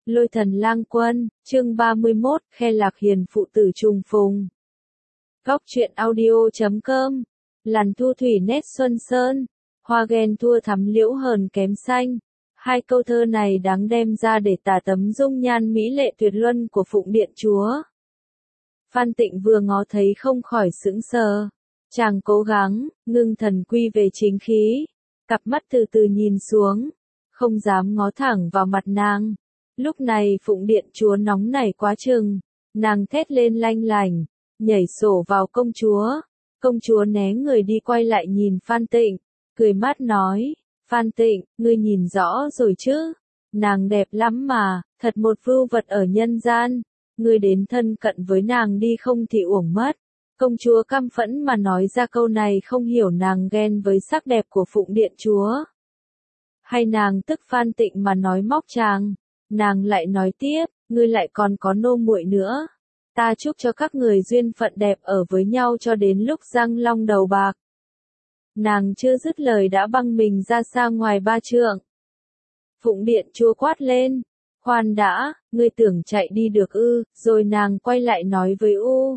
Lôi thần lang quân, chương 31, khe lạc hiền phụ tử trùng phùng. Góc truyện audio.com, làn thu thủy nét xuân sơn, hoa ghen thua thắm liễu hờn kém xanh. Hai câu thơ này đáng đem ra để tả tấm dung nhan mỹ lệ tuyệt luân của Phụng Điện Chúa. Phan Tịnh vừa ngó thấy không khỏi sững sờ. Chàng cố gắng, ngưng thần quy về chính khí, cặp mắt từ từ nhìn xuống, không dám ngó thẳng vào mặt nàng. Lúc này Phụng Điện Chúa nóng nảy quá chừng, nàng thét lên lanh lảnh, nhảy sổ vào công chúa. Công chúa né người đi quay lại nhìn Phan Tịnh, cười mát nói, Phan Tịnh, ngươi nhìn rõ rồi chứ, nàng đẹp lắm mà, thật một vưu vật ở nhân gian, ngươi đến thân cận với nàng đi không thì uổng mất. Công chúa căm phẫn mà nói ra câu này, không hiểu nàng ghen với sắc đẹp của Phụng Điện Chúa, hay nàng tức Phan Tịnh mà nói móc chàng. Nàng lại nói tiếp, ngươi lại còn có nô muội nữa. Ta chúc cho các người duyên phận đẹp ở với nhau cho đến lúc răng long đầu bạc. Nàng chưa dứt lời đã băng mình ra xa ngoài 3 trượng. Phụng Điện Chúa quát lên, khoan đã, ngươi tưởng chạy đi được ư? Rồi nàng quay lại nói với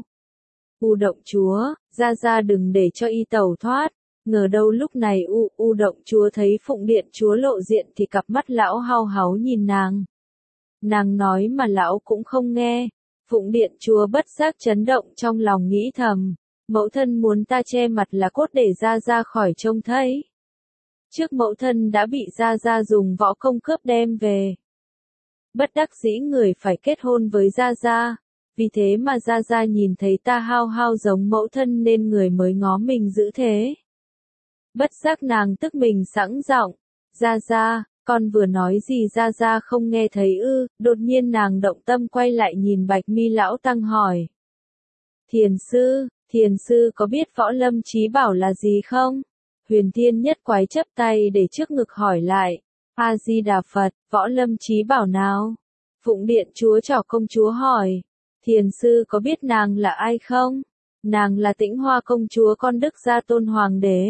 U Động Chúa, ra đừng để cho y tẩu thoát. Ngờ đâu lúc này U Động Chúa thấy Phụng Điện Chúa lộ diện thì cặp mắt lão hao háu nhìn nàng. Nàng nói mà lão cũng không nghe. Phụng Điện Chúa bất giác chấn động trong lòng nghĩ thầm, mẫu thân muốn ta che mặt là cốt để ra khỏi trông thấy. Trước mẫu thân đã bị ra dùng võ công cướp đem về. Bất đắc dĩ người phải kết hôn với ra. Vì thế mà ra nhìn thấy ta hao giống mẫu thân nên người mới ngó mình giữ thế. Bất giác nàng tức mình sẵn giọng, ra, con vừa nói gì ra không nghe thấy ư? Đột nhiên nàng động tâm quay lại nhìn Bạch Mi lão tăng hỏi. Thiền sư có biết võ lâm chí bảo là gì không? Huyền Thiên Nhất Quái chắp tay để trước ngực hỏi lại. A Di Đà Phật, võ lâm chí bảo nào? Phụng Điện Chúa trỏ công chúa hỏi. Thiền sư có biết nàng là ai không? Nàng là Tĩnh Hoa công chúa con Đức Gia Tôn Hoàng đế.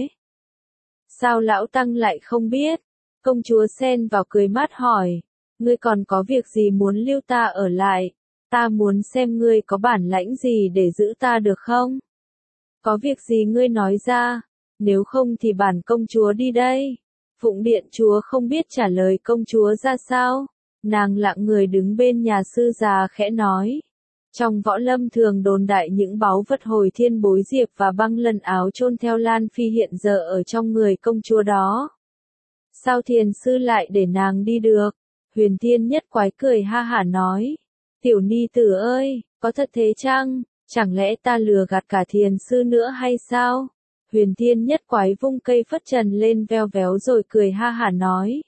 Sao lão tăng lại không biết? Công chúa xen vào cười mát hỏi, ngươi còn có việc gì muốn lưu ta ở lại? Ta muốn xem ngươi có bản lãnh gì để giữ ta được không? Có việc gì ngươi nói ra, nếu không thì bản công chúa đi đây. Phụng Điện Chúa không biết trả lời công chúa ra sao, nàng lặng người đứng bên nhà sư già khẽ nói. Trong võ lâm thường đồn đại những báu vật hồi thiên bối diệp và băng lần áo chôn theo Lan Phi hiện giờ ở trong người công chúa đó. Sao thiền sư lại để nàng đi được? Huyền Thiên Nhất Quái cười ha hả nói. Tiểu ni tử ơi, có thật thế chăng? Chẳng lẽ ta lừa gạt cả thiền sư nữa hay sao? Huyền Thiên Nhất Quái vung cây phất trần lên veo véo rồi cười ha hả nói.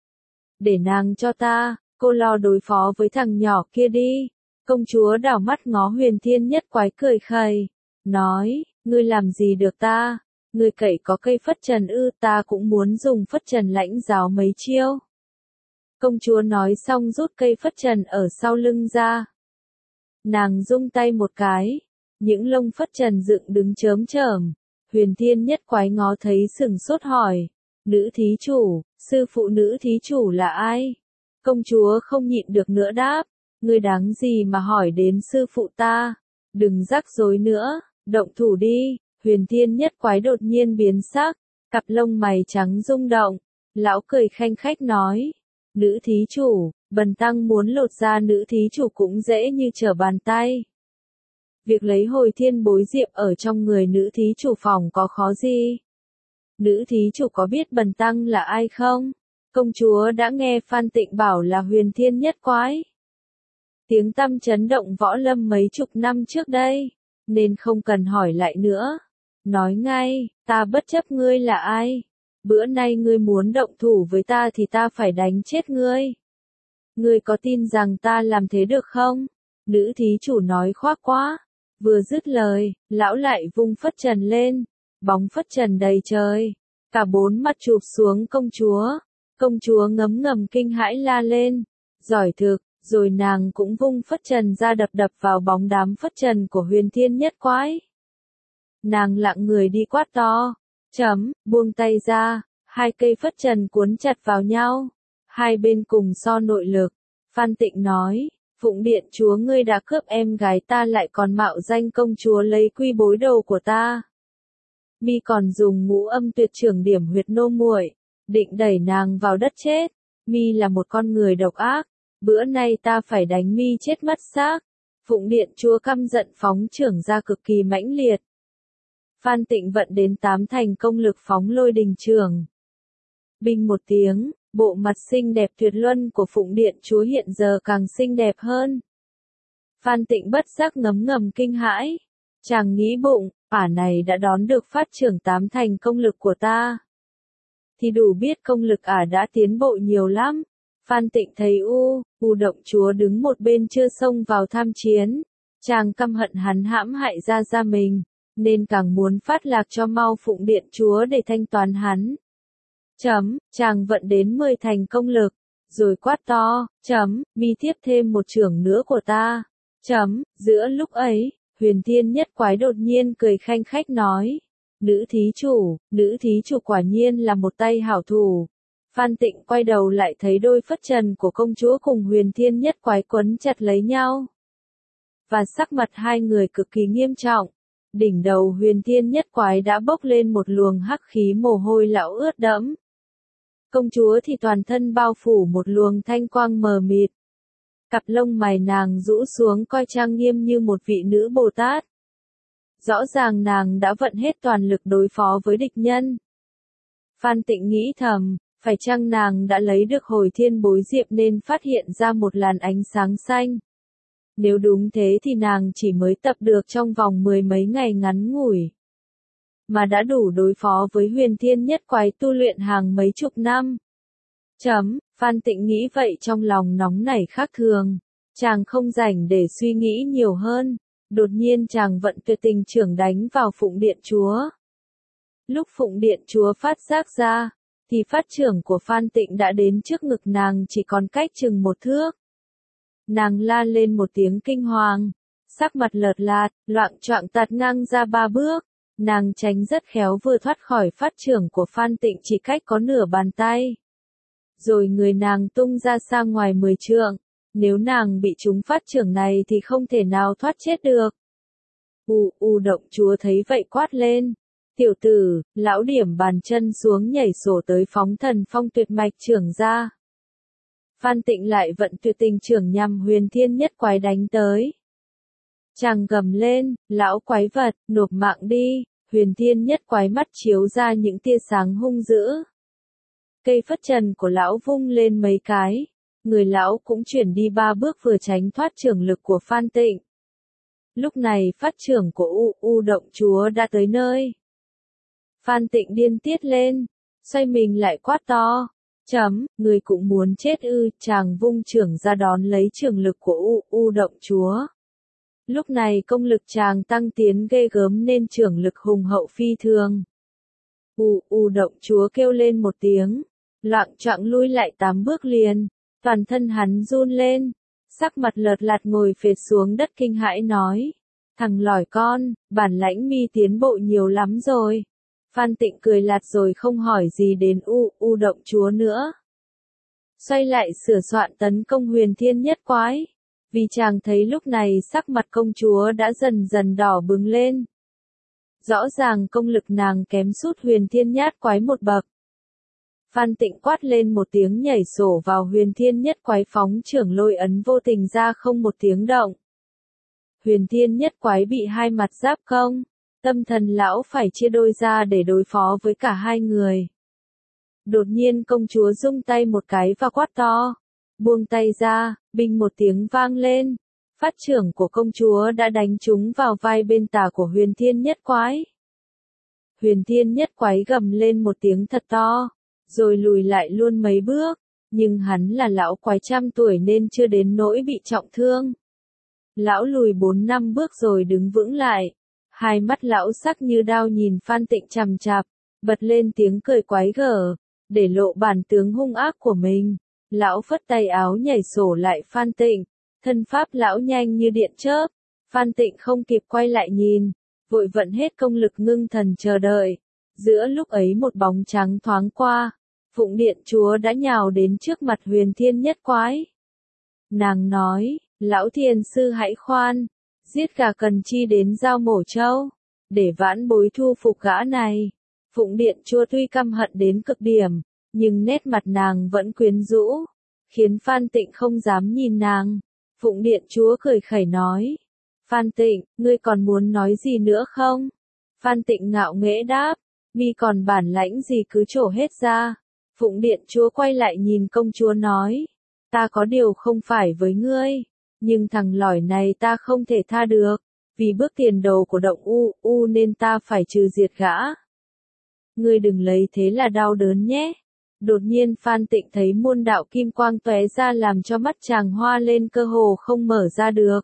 Để nàng cho ta, cô lo đối phó với thằng nhỏ kia đi. Công chúa đảo mắt ngó Huyền Thiên Nhất Quái cười khẩy, nói, ngươi làm gì được ta? Ngươi cậy có cây phất trần ư? Ta cũng muốn dùng phất trần lãnh giáo mấy chiêu. Công chúa nói xong rút cây phất trần ở sau lưng ra. Nàng rung tay một cái, những lông phất trần dựng đứng chớm chởm. Huyền Thiên Nhất Quái ngó thấy sừng sốt hỏi, nữ thí chủ, sư phụ nữ thí chủ là ai? Công chúa không nhịn được nữa đáp, ngươi đáng gì mà hỏi đến sư phụ ta? Đừng rắc rối nữa, động thủ đi. Huyền Thiên Nhất Quái đột nhiên biến sắc, cặp lông mày trắng rung động, lão cười khanh khách nói, nữ thí chủ, bần tăng muốn lột da nữ thí chủ cũng dễ như trở bàn tay. Việc lấy hồi thiên bối diệp ở trong người nữ thí chủ phòng có khó gì? Nữ thí chủ có biết bần tăng là ai không? Công chúa đã nghe Phan Tịnh bảo là Huyền Thiên Nhất Quái. Tiếng tăm chấn động võ lâm mấy chục năm trước đây, nên không cần hỏi lại nữa. Nói ngay, ta bất chấp ngươi là ai. Bữa nay ngươi muốn động thủ với ta thì ta phải đánh chết ngươi. Ngươi có tin rằng ta làm thế được không? Nữ thí chủ nói khoác quá. Vừa dứt lời, lão lại vung phất trần lên. Bóng phất trần đầy trời. Cả bốn mặt chụp xuống công chúa. Công chúa ngấm ngầm kinh hãi la lên. Giỏi thực, rồi nàng cũng vung phất trần ra đập vào bóng đám phất trần của Huyền Thiên Nhất Quái. Nàng lặng người đi quát to, buông tay ra, hai cây phất trần cuốn chặt vào nhau, hai bên cùng so nội lực, Phan Tịnh nói, Phụng Điện Chúa ngươi đã cướp em gái ta lại còn mạo danh công chúa lấy quy bối đầu của ta. Mi còn dùng ngũ âm tuyệt trưởng điểm huyệt nô muội, định đẩy nàng vào đất chết. Mi là một con người độc ác, bữa nay ta phải đánh Mi chết mất xác. Phụng Điện Chúa căm giận phóng trưởng ra cực kỳ mãnh liệt. Phan Tịnh vận đến 8 thành công lực phóng lôi đình trường. Binh một tiếng, bộ mặt xinh đẹp tuyệt luân của Phụng Điện Chúa hiện giờ càng xinh đẹp hơn. Phan Tịnh bất giác ngấm ngầm kinh hãi. Chàng nghĩ bụng, ả này đã đón được phát trưởng 8 thành công lực của ta. Thì đủ biết công lực ả đã tiến bộ nhiều lắm. Phan Tịnh thấy U Động Chúa đứng một bên chưa xông vào tham chiến. Chàng căm hận hắn hãm hại ra mình, nên càng muốn phát lạc cho mau Phụng Điện Chúa để thanh toán hắn. Chàng vận đến 10 thành công lực, rồi quát to, Mi tiếp thêm một chưởng nữa của ta. Giữa lúc ấy, Huyền Thiên Nhất Quái đột nhiên cười khanh khách nói, nữ thí chủ quả nhiên là một tay hảo thủ. Phan Tịnh quay đầu lại thấy đôi phất trần của công chúa cùng Huyền Thiên Nhất Quái quấn chặt lấy nhau. Và sắc mặt hai người cực kỳ nghiêm trọng. Đỉnh đầu Huyền Thiên Nhất Quái đã bốc lên một luồng hắc khí mồ hôi lão ướt đẫm. Công chúa thì toàn thân bao phủ một luồng thanh quang mờ mịt. Cặp lông mày nàng rũ xuống coi trang nghiêm như một vị nữ Bồ Tát. Rõ ràng nàng đã vận hết toàn lực đối phó với địch nhân. Phan Tịnh nghĩ thầm, phải chăng nàng đã lấy được hồi thiên bối diệp nên phát hiện ra một làn ánh sáng xanh. Nếu đúng thế thì nàng chỉ mới tập được trong vòng 10 mấy ngày ngắn ngủi, mà đã đủ đối phó với Huyền Thiên Nhất Quái tu luyện hàng mấy chục năm. Phan Tịnh nghĩ vậy trong lòng nóng nảy khác thường. Chàng không rảnh để suy nghĩ nhiều hơn. Đột nhiên chàng vận tuyệt tình trưởng đánh vào Phụng Điện Chúa. Lúc Phụng Điện Chúa phát giác ra, thì phát trưởng của Phan Tịnh đã đến trước ngực nàng chỉ còn cách chừng 1 thước. Nàng la lên một tiếng kinh hoàng, sắc mặt lợt lạt, loạng choạng tạt ngang ra 3 bước. Nàng tránh rất khéo vừa thoát khỏi phát trưởng của Phan Tịnh chỉ cách có nửa bàn tay. Rồi người nàng tung ra xa ngoài 10 trượng. Nếu nàng bị trúng phát trưởng này thì không thể nào thoát chết được. Động Chúa thấy vậy quát lên. Tiểu tử, lão điểm bàn chân xuống nhảy sổ tới phóng thần phong tuyệt mạch trưởng ra. Phan Tịnh lại vận tuyệt tình trưởng nhằm Huyền Thiên Nhất Quái đánh tới. Chàng gầm lên, lão quái vật, nộp mạng đi. Huyền Thiên Nhất Quái mắt chiếu ra những tia sáng hung dữ. Cây phất trần của lão vung lên mấy cái. Người lão cũng chuyển đi 3 bước vừa tránh thoát trưởng lực của Phan Tịnh. Lúc này phát trưởng của Động Chúa đã tới nơi. Phan Tịnh điên tiết lên, xoay mình lại quát to. Người cũng muốn chết ư? Chàng vung trưởng ra đón lấy trưởng lực của Động Chúa. Lúc này công lực chàng tăng tiến ghê gớm nên trưởng lực hùng hậu phi thường. Động Chúa kêu lên một tiếng, loạng choạng lui lại 8 bước liền, toàn thân hắn run lên, sắc mặt lợt lạt ngồi phệt xuống đất kinh hãi nói, thằng lỏi con, bản lãnh Mi tiến bộ nhiều lắm rồi. Phan Tịnh cười lạt rồi không hỏi gì đến Động Chúa nữa. Xoay lại sửa soạn tấn công Huyền Thiên Nhất Quái. Vì chàng thấy lúc này sắc mặt công chúa đã dần dần đỏ bừng lên. Rõ ràng công lực nàng kém sút Huyền Thiên Nhất Quái một bậc. Phan Tịnh quát lên một tiếng nhảy sổ vào Huyền Thiên Nhất Quái phóng trưởng lôi ấn vô tình ra không một tiếng động. Huyền Thiên Nhất Quái bị hai mặt giáp công, tâm thần lão phải chia đôi ra để đối phó với cả hai người. Đột nhiên công chúa rung tay một cái và quát to. Buông tay ra, binh một tiếng vang lên. Phát trưởng của công chúa đã đánh trúng vào vai bên tả của Huyền Thiên Nhất Quái. Huyền Thiên Nhất Quái gầm lên một tiếng thật to, rồi lùi lại luôn mấy bước, nhưng hắn là lão quái trăm tuổi nên chưa đến nỗi bị trọng thương. Lão lùi 4-5 bước rồi đứng vững lại, hai mắt lão sắc như đao nhìn Phan Tịnh chằm chằm, bật lên tiếng cười quái gở, để lộ bản tướng hung ác của mình. Lão phất tay áo nhảy sổ lại Phan Tịnh, thân pháp lão nhanh như điện chớp. Phan Tịnh không kịp quay lại nhìn, vội vận hết công lực ngưng thần chờ đợi. Giữa lúc ấy một bóng trắng thoáng qua, Phụng Điện Chúa đã nhào đến trước mặt Huyền Thiên Nhất Quái. Nàng nói, lão thiền sư hãy khoan, giết gà cần chi đến giao mổ trâu, để vãn bối thu phục gã này. Phụng Điện Chúa tuy căm hận đến cực điểm, nhưng nét mặt nàng vẫn quyến rũ, khiến Phan Tịnh không dám nhìn nàng. Phụng Điện Chúa cười khẩy nói, Phan Tịnh, ngươi còn muốn nói gì nữa không? Phan Tịnh ngạo nghễ đáp, mi còn bản lãnh gì cứ trổ hết ra. Phụng Điện Chúa quay lại nhìn công chúa nói, ta có điều không phải với ngươi, nhưng thằng lỏi này ta không thể tha được, vì bước tiền đầu của động U nên ta phải trừ diệt gã. Ngươi đừng lấy thế là đau đớn nhé. Đột nhiên Phan Tịnh thấy muôn đạo kim quang tóe ra làm cho mắt chàng hoa lên cơ hồ không mở ra được.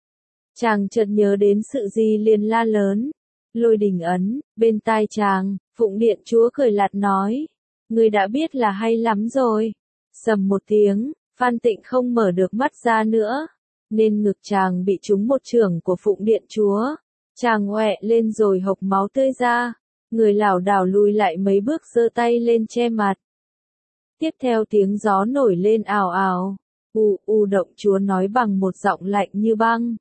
Chàng chợt nhớ đến sự gì liền la lớn, Lôi Đình ấn. Bên tai chàng, Phụng Điện Chúa cười lạt nói, ngươi đã biết là hay lắm rồi. Sầm một tiếng, Phan Tịnh không mở được mắt ra nữa, nên ngực chàng bị trúng một chưởng của Phụng Điện Chúa. Chàng oẹ lên rồi hộc máu tươi ra, người lảo đảo lùi lại mấy bước giơ tay lên che mặt. Tiếp theo tiếng gió nổi lên ào ào, Động Chúa nói bằng một giọng lạnh như băng.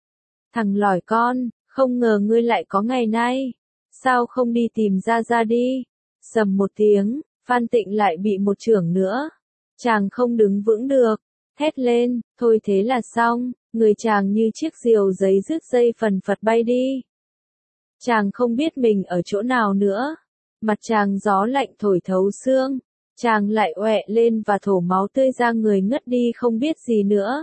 Thằng lỏi con, không ngờ ngươi lại có ngày nay, sao không đi tìm ra ra đi. Sầm một tiếng, Phan Tịnh lại bị một chưởng nữa. Chàng không đứng vững được, thét lên, thôi thế là xong, người chàng như chiếc diều giấy rứt dây phần phật bay đi. Chàng không biết mình ở chỗ nào nữa, mặt chàng gió lạnh thổi thấu xương, chàng lại oẹ lên và thổ máu tươi ra người ngất đi không biết gì nữa.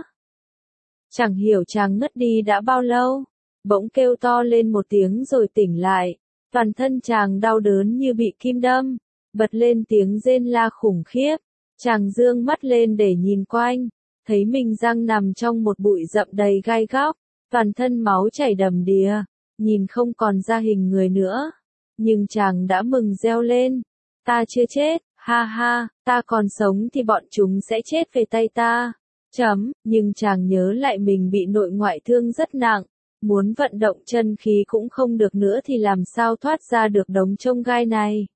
Chẳng hiểu chàng ngất đi đã bao lâu, bỗng kêu to lên một tiếng rồi tỉnh lại, toàn thân chàng đau đớn như bị kim đâm, bật lên tiếng rên la khủng khiếp. Chàng dương mắt lên để nhìn quanh, thấy mình đang nằm trong một bụi rậm đầy gai góc, toàn thân máu chảy đầm đìa, nhìn không còn ra hình người nữa. Nhưng chàng đã mừng reo lên, ta chưa chết, ha ha, ta còn sống thì bọn chúng sẽ chết về tay ta. Nhưng chàng nhớ lại mình bị nội ngoại thương rất nặng, muốn vận động chân khí cũng không được nữa thì làm sao thoát ra được đống chông gai này.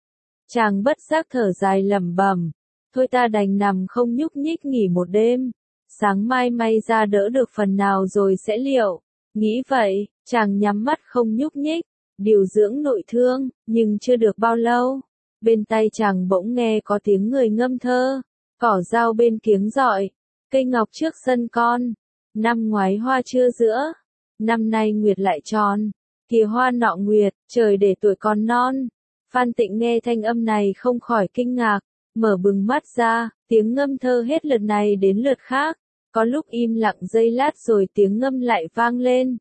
Chàng bất giác thở dài lẩm bẩm, thôi ta đành nằm không nhúc nhích nghỉ một đêm, sáng mai may ra đỡ được phần nào rồi sẽ liệu. Nghĩ vậy, chàng nhắm mắt không nhúc nhích, điều dưỡng nội thương, nhưng chưa được bao lâu, bên tai chàng bỗng nghe có tiếng người ngâm thơ, cỏ dao bên kiếng rọi, cây ngọc trước sân con, năm ngoái hoa chưa giữa, năm nay nguyệt lại tròn, kìa hoa nọ nguyệt, trời để tuổi còn non. Phan Tịnh nghe thanh âm này không khỏi kinh ngạc, mở bừng mắt ra, tiếng ngâm thơ hết lượt này đến lượt khác, có lúc im lặng giây lát rồi tiếng ngâm lại vang lên.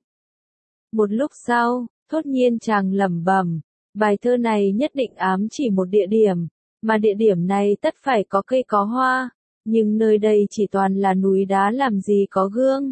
Một lúc sau, thốt nhiên chàng lẩm bẩm, bài thơ này nhất định ám chỉ một địa điểm, mà địa điểm này tất phải có cây có hoa, nhưng nơi đây chỉ toàn là núi đá làm gì có gương.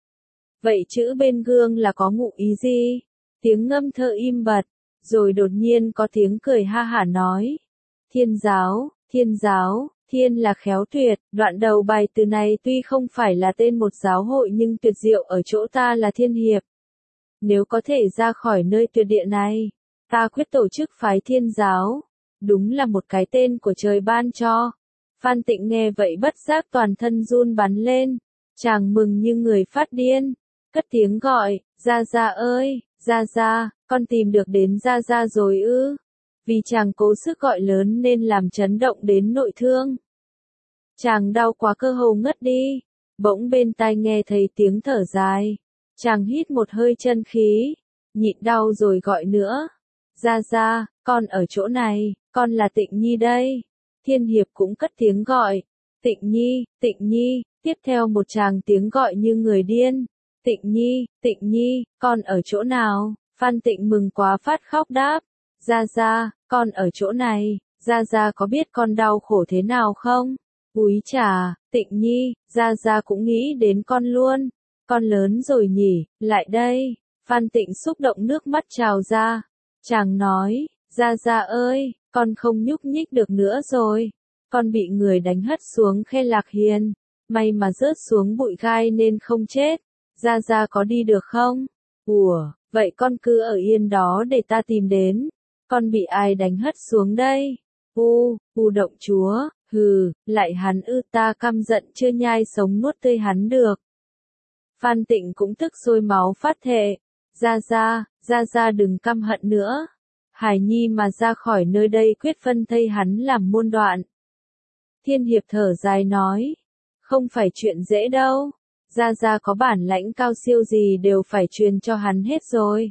Vậy chữ bên gương là có ngụ ý gì? Tiếng ngâm thơ im bặt, rồi đột nhiên có tiếng cười ha hả nói. Thiên giáo, thiên giáo, thiên là khéo tuyệt, đoạn đầu bài từ này tuy không phải là tên một giáo hội nhưng tuyệt diệu ở chỗ ta là thiên hiệp. Nếu có thể ra khỏi nơi tuyệt địa này, ta quyết tổ chức phái thiên giáo. Đúng là một cái tên của trời ban cho. Phan Tịnh nghe vậy bất giác toàn thân run bắn lên, chàng mừng như người phát điên, cất tiếng gọi, Gia Gia ơi, Gia Gia, con tìm được đến Gia Gia rồi ư. Vì chàng cố sức gọi lớn nên làm chấn động đến nội thương. Chàng đau quá cơ hồ ngất đi, bỗng bên tai nghe thấy tiếng thở dài. Chàng hít một hơi chân khí, nhịn đau rồi gọi nữa. Gia Gia, con ở chỗ này, con là Tịnh Nhi đây. Thiên hiệp cũng cất tiếng gọi. Tịnh Nhi, Tịnh Nhi, tiếp theo một tràng tiếng gọi như người điên. Tịnh Nhi, con ở chỗ nào? Phan Tịnh mừng quá phát khóc đáp. Gia Gia, con ở chỗ này, Gia Gia có biết con đau khổ thế nào không? Úi chà, Tịnh Nhi, Gia Gia cũng nghĩ đến con luôn. Con lớn rồi nhỉ, lại đây. Phan Tịnh xúc động nước mắt trào ra. Chàng nói, Gia Gia ơi, con không nhúc nhích được nữa rồi. Con bị người đánh hất xuống khe Lạc Hiền. May mà rớt xuống bụi gai nên không chết. Gia Gia có đi được không? Ủa, vậy con cứ ở yên đó để ta tìm đến. Con bị ai đánh hất xuống đây? Động Chúa, Hừ, lại hắn ư, ta căm giận chưa nhai sống nuốt tươi hắn được. Phan Tịnh cũng tức sôi máu phát thệ. Ra ra đừng căm hận nữa. Hải Nhi mà ra khỏi nơi đây quyết phân thây hắn làm muôn đoạn. Thiên Hiệp thở dài nói. Không phải chuyện dễ đâu. Ra có bản lãnh cao siêu gì đều phải truyền cho hắn hết rồi.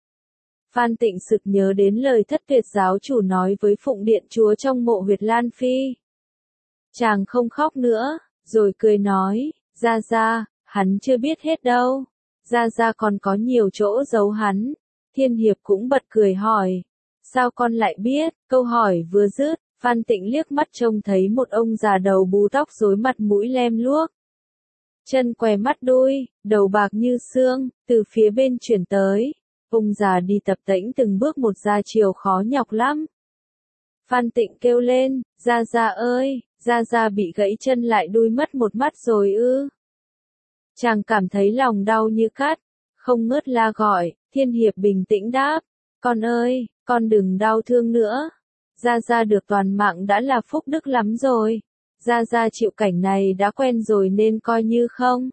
Phan Tịnh sực nhớ đến lời Thất Tuyệt giáo chủ nói với Phụng Điện chúa trong mộ huyệt Lan Phi. Chàng không khóc nữa, rồi cười nói, ra, hắn chưa biết hết đâu. Ra còn có nhiều chỗ giấu hắn. Thiên Hiệp cũng bật cười hỏi. Sao con lại biết? Câu hỏi vừa dứt, Phan Tịnh liếc mắt trông thấy một ông già đầu bù tóc rối mặt mũi lem luốc. Chân què mắt đuôi, đầu bạc như xương, từ phía bên chuyển tới. Ông già đi tập tễnh từng bước một ra chiều khó nhọc lắm. Phan Tịnh kêu lên, ra ơi, ra bị gãy chân lại đuôi mất một mắt rồi ư. Chàng cảm thấy lòng đau như cắt, không ngớt la gọi. Thiên Hiệp bình tĩnh đáp, con ơi, con đừng đau thương nữa. Ra được toàn mạng đã là phúc đức lắm rồi. Ra chịu cảnh này đã quen rồi nên coi như không.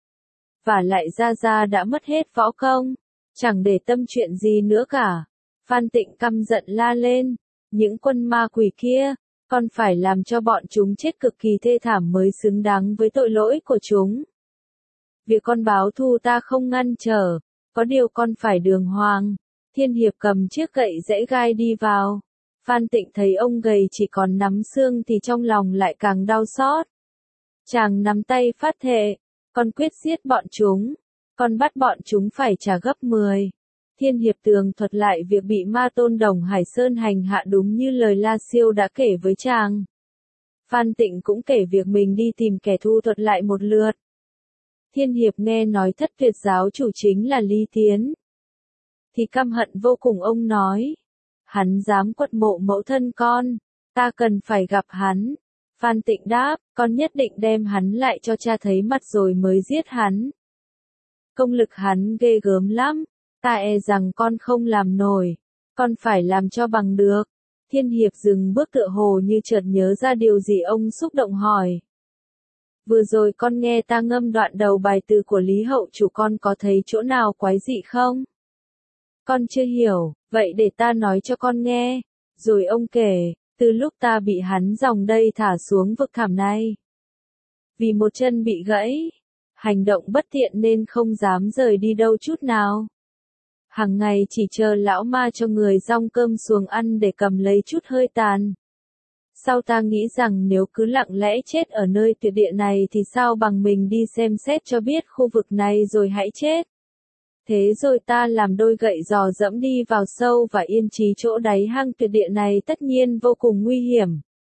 Và lại ra đã mất hết võ công, chẳng để tâm chuyện gì nữa cả. Phan Tịnh căm giận la lên, những quân ma quỷ kia, con phải làm cho bọn chúng chết cực kỳ thê thảm mới xứng đáng với tội lỗi của chúng. Việc con báo thù ta không ngăn trở, có điều con phải đường hoàng. Thiên Hiệp cầm chiếc gậy giãy gai đi vào. Phan Tịnh thấy ông gầy chỉ còn nắm xương thì trong lòng lại càng đau xót. Chàng nắm tay phát thệ, con quyết giết bọn chúng, con bắt bọn chúng phải trả gấp 10. Thiên Hiệp tường thuật lại việc bị Ma Tôn Đồng Hải Sơn hành hạ đúng như lời La Siêu đã kể với chàng. Phan Tịnh cũng kể việc mình đi tìm kẻ thù thuật lại một lượt. Thiên Hiệp nghe nói Thất Tuyệt giáo chủ chính là Lý Tiến, thì căm hận vô cùng. Ông nói, hắn dám quật mộ mẫu thân con, ta cần phải gặp hắn. Phan Tịnh đáp, con nhất định đem hắn lại cho cha thấy mặt rồi mới giết hắn. Công lực hắn ghê gớm lắm, ta e rằng con không làm nổi, con phải làm cho bằng được. Thiên Hiệp dừng bước tựa hồ như chợt nhớ ra điều gì, ông xúc động hỏi. Vừa rồi con nghe ta ngâm đoạn đầu bài từ của Lý Hậu chủ, con có thấy chỗ nào quái dị không? Con chưa hiểu, vậy để ta nói cho con nghe. Rồi ông kể, từ lúc ta bị hắn dòng đây thả xuống vực thẳm này. Vì một chân bị gãy, hành động bất tiện nên không dám rời đi đâu chút nào. Hàng ngày chỉ chờ lão ma cho người rong cơm xuồng ăn để cầm lấy chút hơi tàn. Sau ta nghĩ rằng nếu cứ lặng lẽ chết ở nơi tuyệt địa này thì sao bằng mình đi xem xét cho biết khu vực này rồi hãy chết. Thế rồi ta làm đôi gậy giò dẫm đi vào sâu và yên trí chỗ đáy hang tuyệt địa này, tất nhiên vô cùng nguy hiểm.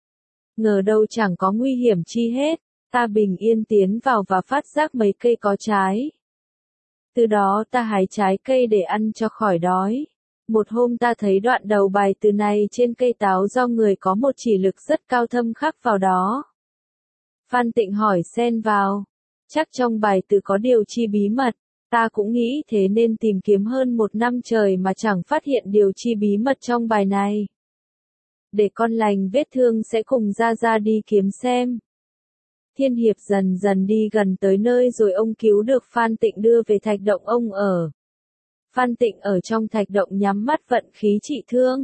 Ngờ đâu chẳng có nguy hiểm chi hết, ta bình yên tiến vào và phát giác mấy cây có trái. Từ đó ta hái trái cây để ăn cho khỏi đói. Một hôm ta thấy đoạn đầu bài từ này trên cây táo do người có một chỉ lực rất cao thâm khắc vào đó. Phan Tịnh hỏi xen vào, chắc trong bài từ có điều chi bí mật. Ta cũng nghĩ thế nên tìm kiếm hơn 1 năm trời mà chẳng phát hiện điều chi bí mật trong bài này. Để con lành vết thương sẽ cùng ra đi kiếm xem. Thiên Hiệp dần dần đi gần tới nơi rồi ông cứu được Phan Tịnh đưa về thạch động ông ở. Phan Tịnh ở trong thạch động nhắm mắt vận khí trị thương.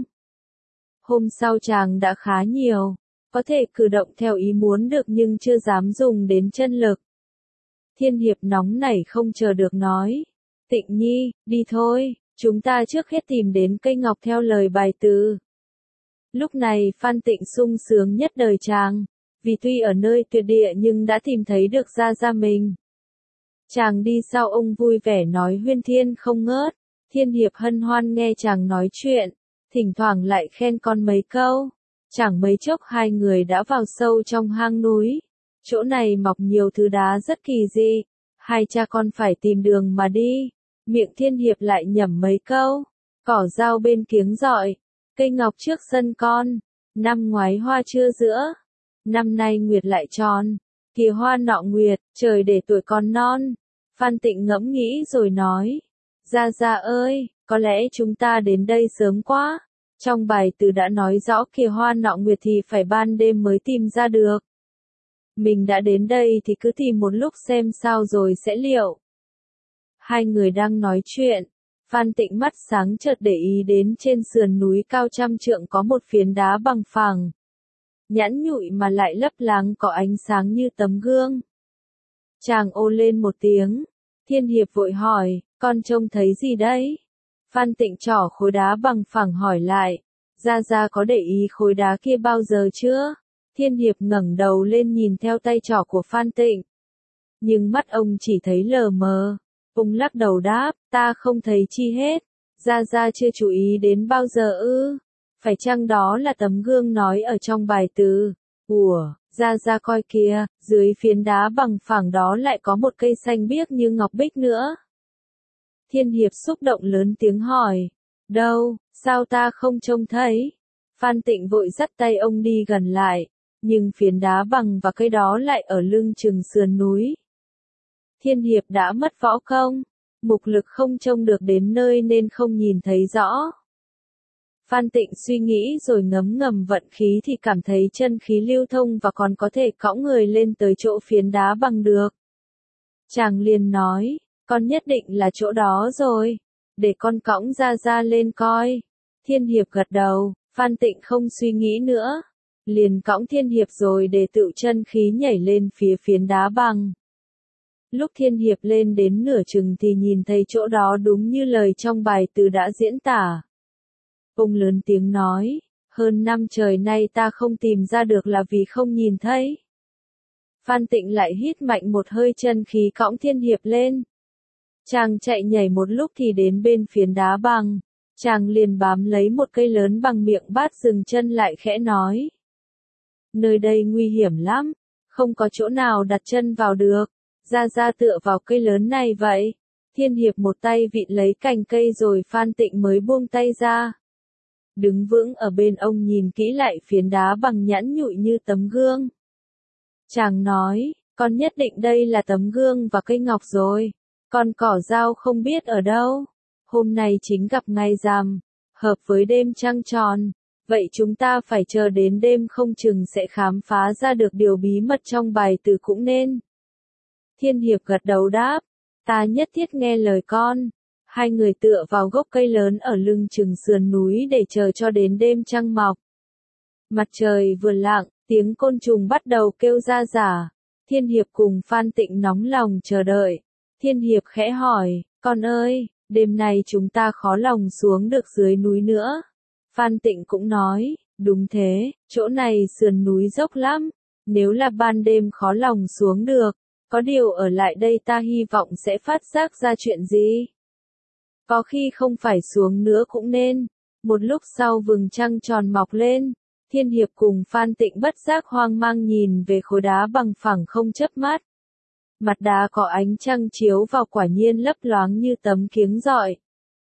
Hôm sau chàng đã khá nhiều, có thể cử động theo ý muốn được nhưng chưa dám dùng đến chân lực. Thiên Hiệp nóng nảy không chờ được nói, Tịnh Nhi, đi thôi, chúng ta trước hết tìm đến cây ngọc theo lời bài từ. Lúc này Phan Tịnh sung sướng nhất đời chàng, vì tuy ở nơi tuyệt địa nhưng đã tìm thấy được ra mình. Chàng đi sau ông vui vẻ nói huyên thiên không ngớt. Thiên Hiệp hân hoan nghe chàng nói chuyện, thỉnh thoảng lại khen con mấy câu. Chẳng mấy chốc hai người đã vào sâu trong hang núi. Chỗ này mọc nhiều thứ đá rất kỳ dị, hai cha con phải tìm đường mà đi. Miệng Thiên Hiệp lại nhẩm mấy câu, cỏ dao bên kiếng rọi, cây ngọc trước sân con, năm ngoái hoa chưa giữa, năm nay nguyệt lại tròn, kìa hoa nọ nguyệt, trời để tuổi con non. Phan Tịnh ngẫm nghĩ rồi nói, ra ơi, có lẽ chúng ta đến đây sớm quá, Trong bài từ đã nói rõ kìa hoa nọ nguyệt thì phải ban đêm mới tìm ra được. Mình đã đến đây thì cứ tìm một lúc xem sao rồi sẽ liệu. Hai người đang nói chuyện. Phan Tịnh mắt sáng chợt để ý đến trên sườn núi cao trăm trượng có một phiến đá bằng phẳng. Nhẵn nhụi mà lại lấp láng có ánh sáng như tấm gương. Chàng ô lên một tiếng. Thiên Hiệp vội hỏi, con trông thấy gì đấy? Phan Tịnh trỏ khối đá bằng phẳng hỏi lại, Gia có để ý khối đá kia bao giờ chưa? Thiên Hiệp ngẩng đầu lên nhìn theo tay trỏ của Phan Tịnh. Nhưng mắt ông chỉ thấy lờ mờ. Ông lắc đầu đáp, ta không thấy chi hết. Gia chưa chú ý đến bao giờ ư? Phải chăng đó là tấm gương nói ở trong bài từ? Ủa, Gia coi kìa, dưới phiến đá bằng phẳng đó lại có một cây xanh biếc như ngọc bích nữa. Thiên Hiệp xúc động lớn tiếng hỏi, đâu, sao ta không trông thấy? Phan Tịnh vội dắt tay ông đi gần lại, nhưng phiến đá bằng và cây đó lại ở lưng chừng sườn núi. Thiên Hiệp đã mất võ công, mục lực không trông được đến nơi nên không nhìn thấy rõ. Phan Tịnh suy nghĩ rồi ngấm ngầm vận khí thì cảm thấy chân khí lưu thông và còn có thể cõng người lên tới chỗ phiến đá bằng được. Chàng liền nói, con nhất định là chỗ đó rồi, để con cõng Gia lên coi. Thiên Hiệp gật đầu, Phan Tịnh không suy nghĩ nữa, liền cõng Thiên Hiệp rồi để tựu chân khí nhảy lên phía phiến đá bằng. Lúc Thiên Hiệp lên đến nửa chừng thì nhìn thấy chỗ đó đúng như lời trong bài từ đã diễn tả. Ông lớn tiếng nói, hơn 5 trời nay ta không tìm ra được là vì không nhìn thấy. Phan Tịnh lại hít mạnh một hơi chân khí cõng Thiên Hiệp lên. Chàng chạy nhảy một lúc thì đến bên phiến đá bằng. Chàng liền bám lấy một cây lớn bằng miệng bát dừng chân lại khẽ nói. Nơi đây nguy hiểm lắm, không có chỗ nào đặt chân vào được. Gia tựa vào cây lớn này vậy. Thiên Hiệp một tay vịn lấy cành cây rồi Phan Tịnh mới buông tay ra. Đứng vững ở bên ông nhìn kỹ lại phiến đá bằng nhẵn nhụi như tấm gương. Chàng nói, con nhất định đây là tấm gương và cây ngọc rồi. Còn cỏ dao không biết ở đâu. Hôm nay chính gặp ngày rằm, hợp với đêm trăng tròn. Vậy chúng ta phải chờ đến đêm không chừng sẽ khám phá ra được điều bí mật trong bài từ cũng nên. Thiên Hiệp gật đầu đáp, ta nhất thiết nghe lời con. Hai người tựa vào gốc cây lớn ở lưng chừng sườn núi để chờ cho đến đêm trăng mọc. Mặt trời vừa lặng, tiếng côn trùng bắt đầu kêu ra rả. Thiên Hiệp cùng Phan Tịnh nóng lòng chờ đợi. Thiên Hiệp khẽ hỏi, con ơi, đêm nay chúng ta khó lòng xuống được dưới núi nữa. Phan Tịnh cũng nói, đúng thế, chỗ này sườn núi dốc lắm. Nếu là ban đêm khó lòng xuống được. Có điều ở lại đây ta hy vọng sẽ phát giác ra chuyện gì. Có khi không phải xuống nữa cũng nên. Một lúc sau vầng trăng tròn mọc lên. Thiên Hiệp cùng Phan Tịnh bất giác hoang mang nhìn về khối đá bằng phẳng không chớp mắt. Mặt đá có ánh trăng chiếu vào quả nhiên lấp loáng như tấm kiếng rọi.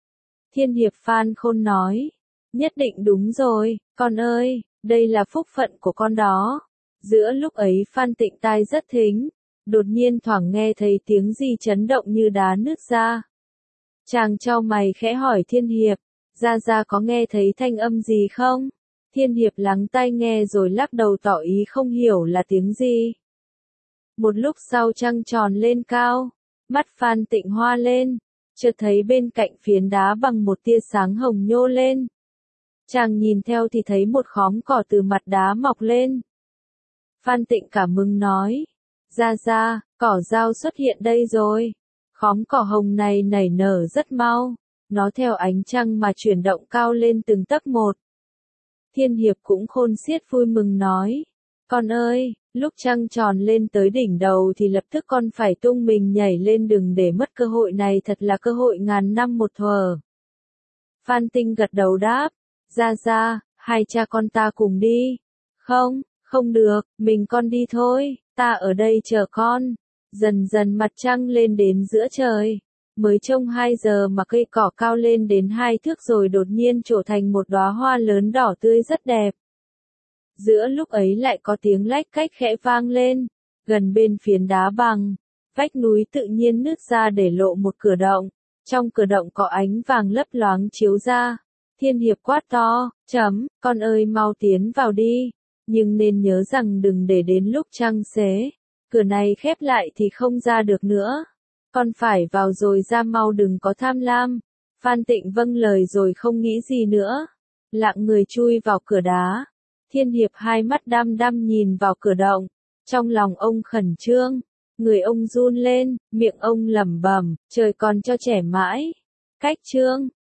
Thiên Hiệp Phan Khôn nói. Nhất định đúng rồi, con ơi, đây là phúc phận của con đó. Giữa lúc ấy Phan Tịnh tai rất thính. Đột nhiên thoảng nghe thấy tiếng gì chấn động như đá nứt ra. Chàng chau mày khẽ hỏi Thiên Hiệp, Gia có nghe thấy thanh âm gì không? Thiên Hiệp lắng tai nghe rồi lắc đầu tỏ ý không hiểu là tiếng gì. Một lúc sau trăng tròn lên cao, mắt Phan Tịnh hoa lên, chợt thấy bên cạnh phiến đá bằng một tia sáng hồng nhô lên. Chàng nhìn theo thì thấy một khóm cỏ từ mặt đá mọc lên. Phan Tịnh cảm mừng nói, Gia, cỏ dao xuất hiện đây rồi. Khóm cỏ hồng này nảy nở rất mau, nó theo ánh trăng mà chuyển động cao lên từng tấc một. Thiên Hiệp cũng khôn xiết vui mừng nói, con ơi, lúc trăng tròn lên tới đỉnh đầu thì lập tức con phải tung mình nhảy lên đừng để mất cơ hội này thật là cơ hội ngàn năm một thuở. Phan Tinh gật đầu đáp, Gia, hai cha con ta cùng đi. Không được, mình con đi thôi, ta ở đây chờ con. Dần dần mặt trăng lên đến giữa trời. Mới trông 2 giờ mà cây cỏ cao lên đến 2 thước rồi đột nhiên trổ thành một đóa hoa lớn đỏ tươi rất đẹp. Giữa lúc ấy lại có tiếng lách cách khẽ vang lên. Gần bên phiến đá bằng, vách núi tự nhiên nứt ra để lộ một cửa động. Trong cửa động có ánh vàng lấp loáng chiếu ra. Thiên Hiệp quát to, con ơi mau tiến vào đi, nhưng nên nhớ rằng đừng để đến lúc trăng xế, cửa này khép lại thì không ra được nữa. Con phải vào rồi ra mau đừng có tham lam. Phan Tịnh vâng lời rồi không nghĩ gì nữa. Lặng người chui vào cửa đá. Thiên Hiệp hai mắt đăm đăm nhìn vào cửa động. Trong lòng ông khẩn trương. Người ông run lên, miệng ông lẩm bẩm, trời còn cho trẻ mãi. Cách chương